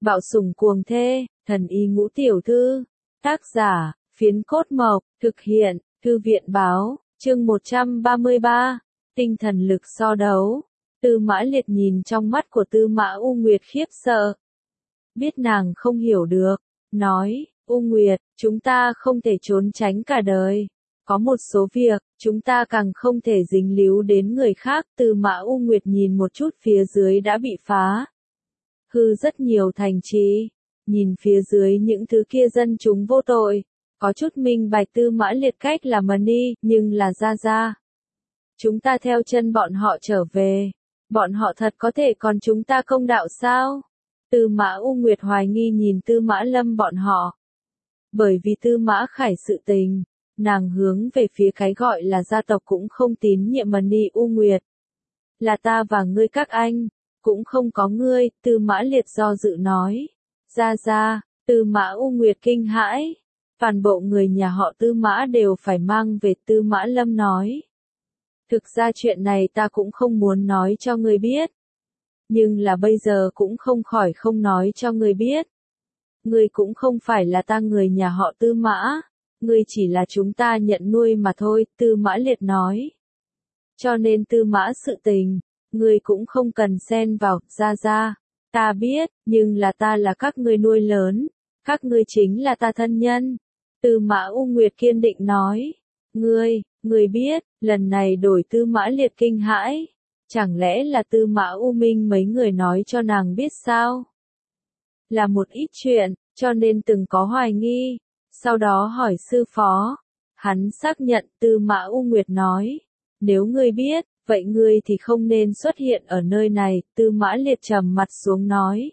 Bạo sủng cuồng thê, thần y ngũ tiểu thư. Tác giả, Phiến Cốt Mộc, thực hiện, Thư viện báo, chương 133, tinh thần lực so đấu. Tư Mã Liệt nhìn trong mắt của Tư Mã U Nguyệt khiếp sợ. Biết nàng không hiểu được, nói, U Nguyệt, chúng ta không thể trốn tránh cả đời. Có một số việc, chúng ta càng không thể dính líu đến người khác. Tư Mã U Nguyệt nhìn một chút phía dưới đã bị phá hư rất nhiều thành trì, nhìn phía dưới những thứ kia dân chúng vô tội, có chút minh bạch Tư Mã Liệt cách là Mani, nhưng là ra. Chúng ta theo chân bọn họ trở về, bọn họ thật có thể còn chúng ta công đạo sao? Tư Mã U Nguyệt hoài nghi nhìn Tư Mã Lâm bọn họ. Bởi vì Tư Mã Khải sự tình, nàng hướng về phía cái gọi là gia tộc cũng không tín nhiệm Mani U Nguyệt. Là ta và ngươi các anh, cũng không có ngươi, Tư Mã Liệt do dự nói. Ra, Tư Mã U Nguyệt kinh hãi. Toàn bộ người nhà họ Tư Mã đều phải mang về, Tư Mã Lâm nói. Thực ra chuyện này ta cũng không muốn nói cho ngươi biết. Nhưng là bây giờ cũng không khỏi không nói cho ngươi biết. Ngươi cũng không phải là ta người nhà họ Tư Mã. Ngươi chỉ là chúng ta nhận nuôi mà thôi, Tư Mã Liệt nói. Cho nên Tư Mã sự tình, ngươi cũng không cần xen vào, ra. Ta biết, nhưng là ta là các ngươi nuôi lớn. Các ngươi chính là ta thân nhân. Tư Mã U Nguyệt kiên định nói. Ngươi biết, lần này đổi Tư Mã Liệt kinh hãi. Chẳng lẽ là Tư Mã U Minh mấy người nói cho nàng biết sao? Là một ít chuyện, cho nên từng có hoài nghi. Sau đó hỏi sư phó. Hắn xác nhận, Tư Mã U Nguyệt nói. Nếu ngươi biết, vậy ngươi thì không nên xuất hiện ở nơi này, Tư Mã Liệt trầm mặt xuống nói.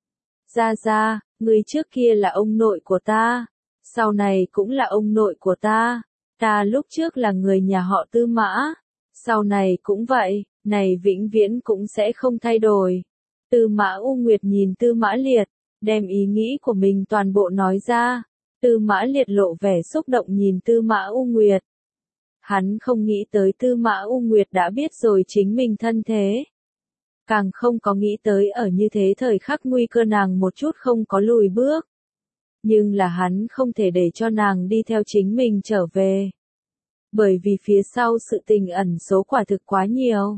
Ra, ngươi trước kia là ông nội của ta. Sau này cũng là ông nội của ta. Ta lúc trước là người nhà họ Tư Mã. Sau này cũng vậy, này vĩnh viễn cũng sẽ không thay đổi. Tư Mã U Nguyệt nhìn Tư Mã Liệt, đem ý nghĩ của mình toàn bộ nói ra. Tư Mã Liệt lộ vẻ xúc động nhìn Tư Mã U Nguyệt. Hắn không nghĩ tới Tư Mã U Nguyệt đã biết rồi chính mình thân thế. Càng không có nghĩ tới ở như thế thời khắc nguy cơ nàng một chút không có lùi bước. Nhưng là hắn không thể để cho nàng đi theo chính mình trở về. Bởi vì phía sau sự tình ẩn số quả thực quá nhiều.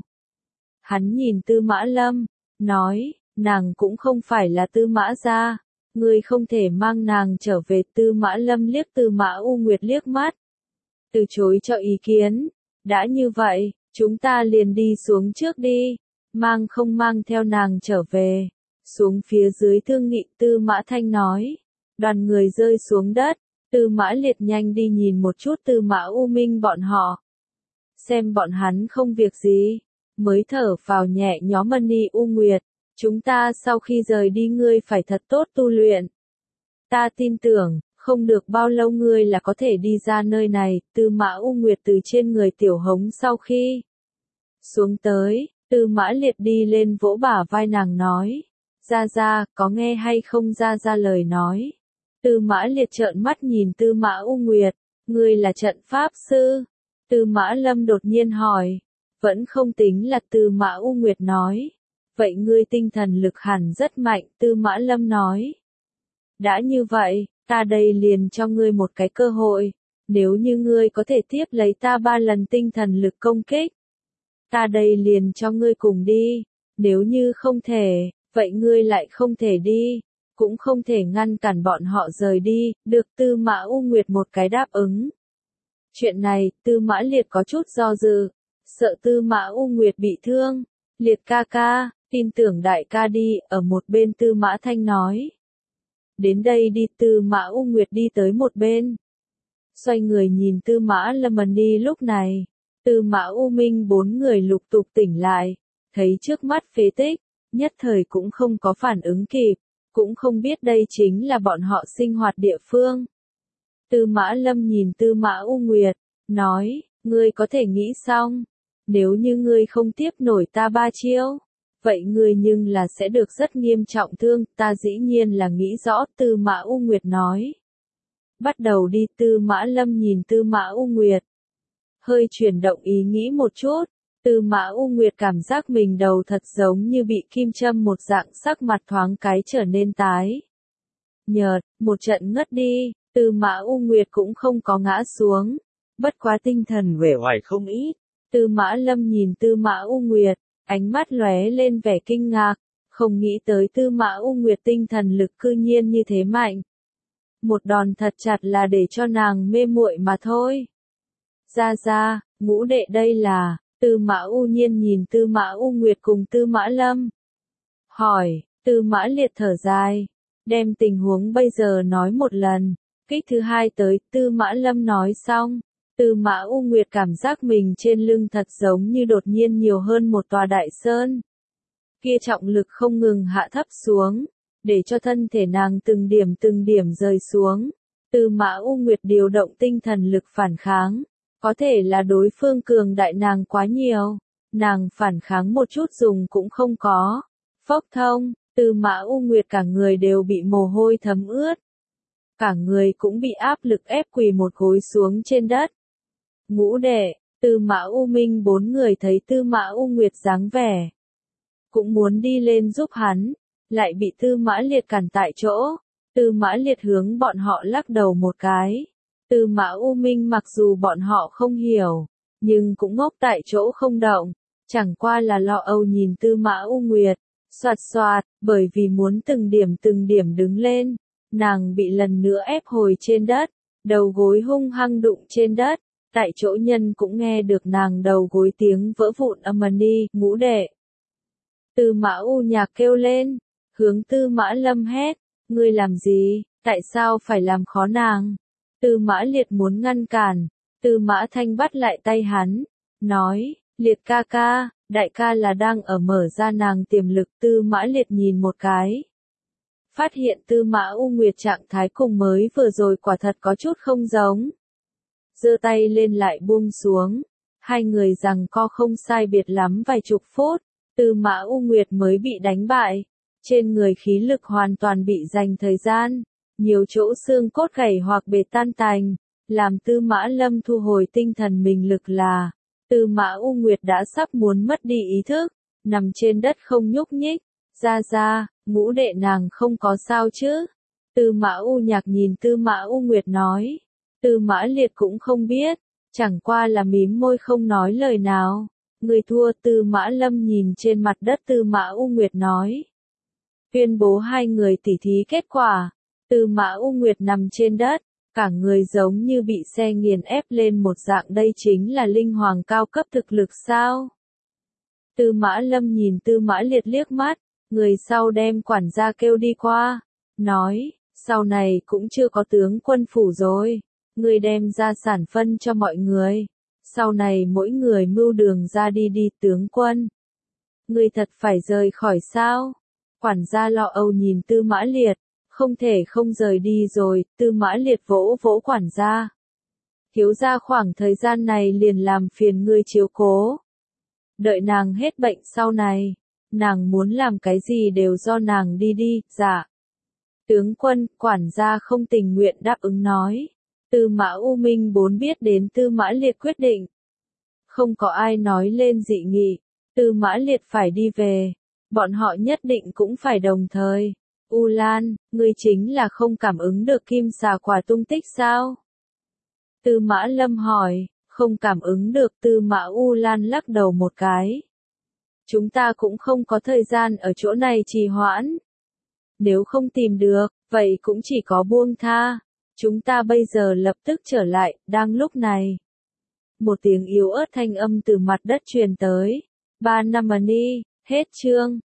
Hắn nhìn Tư Mã Lâm, nói, nàng cũng không phải là Tư Mã gia, ngươi không thể mang nàng trở về. Tư Mã Lâm liếc Tư Mã U Nguyệt liếc mắt. Từ chối cho ý kiến, đã như vậy, chúng ta liền đi xuống trước đi, mang không mang theo nàng trở về. Xuống phía dưới thương nghị, Tư Mã Thanh nói. Đoàn người rơi xuống đất, Tư Mã Liệt nhanh đi nhìn một chút Tư Mã U Minh bọn họ. Xem bọn hắn không việc gì, mới thở vào nhẹ nhõm. Mani U Nguyệt, chúng ta sau khi rời đi ngươi phải thật tốt tu luyện. Ta tin tưởng, không được bao lâu ngươi là có thể đi ra nơi này. Tư Mã U Nguyệt từ trên người Tiểu Hống sau khi xuống tới, Tư Mã Liệt đi lên vỗ bả vai nàng nói. Ra, có nghe hay không ra lời nói. Tư Mã Liệt trợn mắt nhìn Tư Mã U Nguyệt, ngươi là trận pháp sư? Tư Mã Lâm đột nhiên hỏi. Vẫn không tính là, Tư Mã U Nguyệt nói. Vậy ngươi tinh thần lực hẳn rất mạnh, Tư Mã Lâm nói. Đã như vậy, ta đây liền cho ngươi một cái cơ hội. Nếu như ngươi có thể tiếp lấy ta 3 lần tinh thần lực công kích, ta đây liền cho ngươi cùng đi. Nếu như không thể, vậy ngươi lại không thể đi. Cũng không thể ngăn cản bọn họ rời đi. Được, Tư Mã U Nguyệt một cái đáp ứng. Chuyện này, Tư Mã Liệt có chút do dự. Sợ Tư Mã U Nguyệt bị thương. Liệt ca, tin tưởng đại ca đi, ở một bên Tư Mã Thanh nói. Đến đây đi. Tư Mã U Nguyệt đi tới một bên. Xoay người nhìn Tư Mã Lâm đi. Lúc này, Tư Mã U Minh 4 người lục tục tỉnh lại. Thấy trước mắt phế tích, nhất thời cũng không có phản ứng kịp. Cũng không biết đây chính là bọn họ sinh hoạt địa phương. Tư Mã Lâm nhìn Tư Mã U Nguyệt, nói, ngươi có thể nghĩ xong. Nếu như ngươi không tiếp nổi ta 3 chiêu, vậy ngươi nhưng là sẽ được rất nghiêm trọng thương. Ta dĩ nhiên là nghĩ rõ, Tư Mã U Nguyệt nói. Bắt đầu đi. Tư Mã Lâm nhìn Tư Mã U Nguyệt, hơi chuyển động ý nghĩ một chút. Tư Mã U Nguyệt cảm giác mình đầu thật giống như bị kim châm một dạng, sắc mặt thoáng cái trở nên tái nhợt, một trận ngất đi. Tư Mã U Nguyệt cũng không có ngã xuống, bất quá tinh thần uể oải không ít. Tư Mã Lâm nhìn Tư Mã U Nguyệt, ánh mắt lóe lên vẻ kinh ngạc, không nghĩ tới Tư Mã U Nguyệt tinh thần lực cư nhiên như thế mạnh. Một đòn thật chặt là để cho nàng mê muội mà thôi. Ra, ngũ đệ đây là, Tư Mã U Nhiên nhìn Tư Mã U Nguyệt cùng Tư Mã Lâm. Hỏi, Tư Mã Liệt thở dài, đem tình huống bây giờ nói một lần. Kích thứ hai tới, Tư Mã Lâm nói xong. Tư Mã U Nguyệt cảm giác mình trên lưng thật giống như đột nhiên nhiều hơn một tòa đại sơn. Kia trọng lực không ngừng hạ thấp xuống, để cho thân thể nàng từng điểm rơi xuống. Tư Mã U Nguyệt điều động tinh thần lực phản kháng. Có thể là đối phương cường đại nàng quá nhiều, nàng phản kháng một chút dùng cũng không có. Phốc thông, Tư Mã U Nguyệt cả người đều bị mồ hôi thấm ướt. Cả người cũng bị áp lực ép quỳ một gối xuống trên đất. Ngũ đệ, Tư Mã U Minh bốn người thấy Tư Mã U Nguyệt dáng vẻ, cũng muốn đi lên giúp hắn, lại bị Tư Mã Liệt cản tại chỗ. Tư Mã Liệt hướng bọn họ lắc đầu một cái. Tư Mã U Minh mặc dù bọn họ không hiểu, nhưng cũng ngốc tại chỗ không động, chẳng qua là lo âu nhìn Tư Mã U Nguyệt, xoạt, bởi vì muốn từng điểm đứng lên, nàng bị lần nữa ép hồi trên đất, đầu gối hung hăng đụng trên đất, tại chỗ nhân cũng nghe được nàng đầu gối tiếng vỡ vụn âm ầm. Ngũ đệ. Tư Mã U Nhạc kêu lên, hướng Tư Mã Lâm hét, ngươi làm gì, tại sao phải làm khó nàng? Tư Mã Liệt muốn ngăn cản, Tư Mã Thanh bắt lại tay hắn, nói, Liệt ca ca, đại ca là đang ở mở ra nàng tiềm lực. Tư Mã Liệt nhìn một cái, phát hiện Tư Mã U Nguyệt trạng thái cùng mới vừa rồi quả thật có chút không giống. Giơ tay lên lại buông xuống, hai người giằng co không sai biệt lắm vài chục phút, Tư Mã U Nguyệt mới bị đánh bại, trên người khí lực hoàn toàn bị dành thời gian. Nhiều chỗ xương cốt gãy hoặc bể tan tành, làm Tư Mã Lâm thu hồi tinh thần mình lực là, Tư Mã U Nguyệt đã sắp muốn mất đi ý thức, nằm trên đất không nhúc nhích. Ra, ngũ đệ nàng không có sao chứ? Tư Mã U Nhạc nhìn Tư Mã U Nguyệt nói. Tư Mã Liệt cũng không biết, chẳng qua là mím môi không nói lời nào. Người thua. Tư Mã Lâm nhìn trên mặt đất Tư Mã U Nguyệt nói. Tuyên bố hai người tỉ thí kết quả. Tư Mã U Nguyệt nằm trên đất, cả người giống như bị xe nghiền ép lên một dạng. Đây chính là linh hoàng cao cấp thực lực sao? Tư Mã Lâm nhìn Tư Mã Liệt liếc mắt, người sau đem quản gia kêu đi qua, nói, sau này cũng chưa có tướng quân phủ rồi, người đem ra sản phân cho mọi người, sau này mỗi người mưu đường ra đi tướng quân. Người thật phải rời khỏi sao? Quản gia lo âu nhìn Tư Mã Liệt. Không thể không rời đi rồi. Tư Mã Liệt vỗ vỗ quản gia. Thiếu gia khoảng thời gian này liền làm phiền ngươi chiếu cố. Đợi nàng hết bệnh sau này, nàng muốn làm cái gì đều do nàng đi. Dạ. Tướng quân. Quản gia không tình nguyện đáp ứng nói. Tư Mã U Minh bốn biết đến Tư Mã Liệt quyết định. Không có ai nói lên dị nghị. Tư Mã Liệt phải đi về. Bọn họ nhất định cũng phải đồng thời. U Lan, ngươi chính là không cảm ứng được kim xà quả tung tích sao? Tư Mã Lâm hỏi. Không cảm ứng được. Tư Mã U Lan lắc đầu một cái. Chúng ta cũng không có thời gian ở chỗ này trì hoãn. Nếu không tìm được, vậy cũng chỉ có buông tha. Chúng ta bây giờ lập tức trở lại. Đang lúc này, một tiếng yếu ớt thanh âm từ mặt đất truyền tới. 3 năm hết chương.